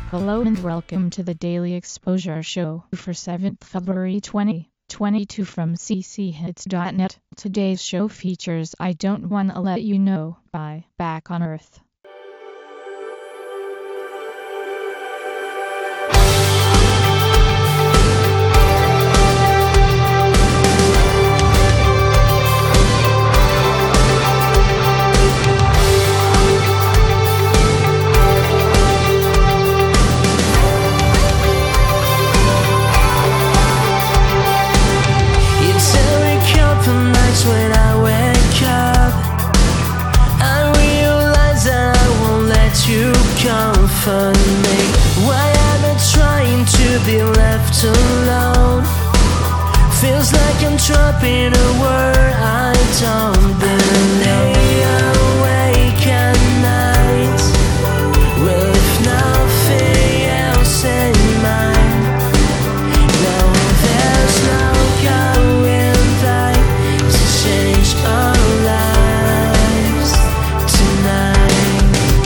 Hello and welcome to the Daily Exposure Show for 7th February 2022 from cchits.net. Today's show features I Don't Wanna Let You Know by Back on Earth. When I wake up, I realize that I won't let you comfort me. Why am I trying to be left alone? Feels like I'm trapped in a world I don't belong. Awake at night with nothing else in mind. Now there's no going back. Change our lives tonight.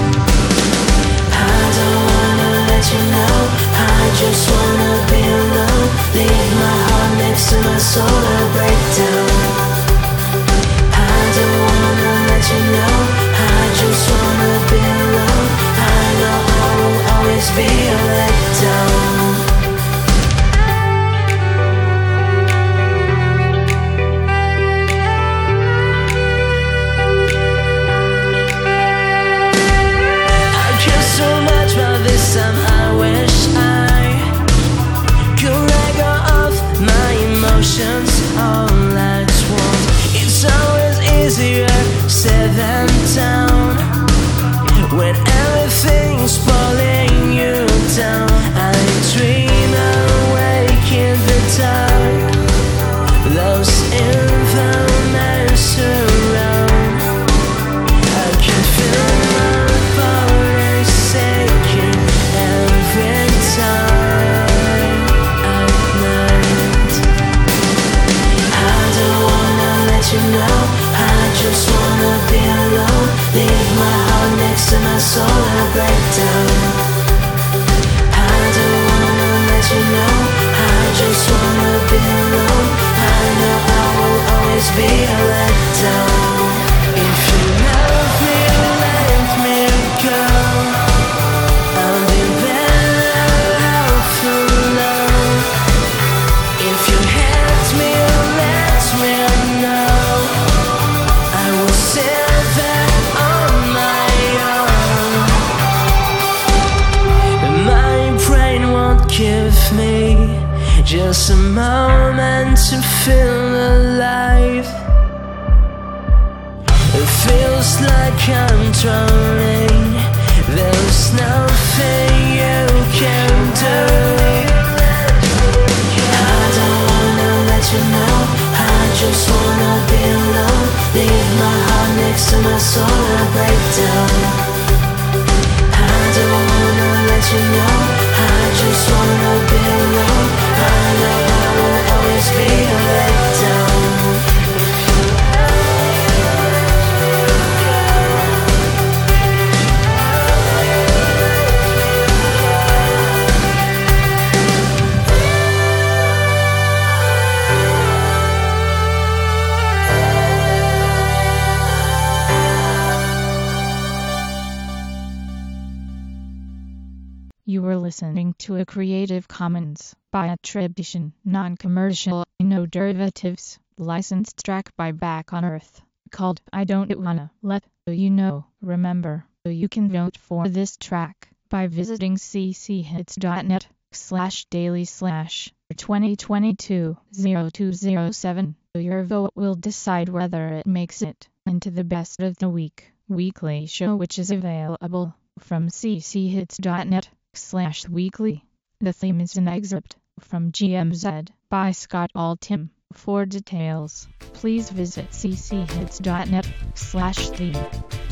I don't wanna let you know. I just wanna be alone. Leave my heart next to my soul and break down. I don't wanna let you know. I just wanna be alone. I know I will always be a letdown. This time I wish I could let go of my emotions all at once. It's always easier said than done when everything's pulling you down. I dream awake in the dark, lost in the mess around. I can feel my body shaking every time at night. I don't wanna let you know. I just wanna be alone. Leave my heart next to my soul and break down. I don't wanna let you know. I just wanna be alone. I know I will always be a letdown. If you love me, let me go. I'll be better off alone. If you hate me, let me know. I will sit there on my own. My brain won't give me just a moment to feel alive. It feels like I'm drowning. There's nothing you can do. I don't wanna let you know. I just wanna be alone. Leave my heart next to my soul and break down. I don't wanna let you know. I just wanna be alone. I know I will always be a letdown. You were listening to a Creative Commons by attribution, non-commercial, no derivatives, licensed track by Back on Earth, called I Don't Wanna Let You Know. Remember, you can vote for this track by visiting cchits.net/daily/2022-0207. Your vote will decide whether it makes it into the Best of the Week weekly show, which is available from cchits.net/weekly. The theme is an excerpt from GMZ by Scott Altham. For details, please visit cchits.net/theme.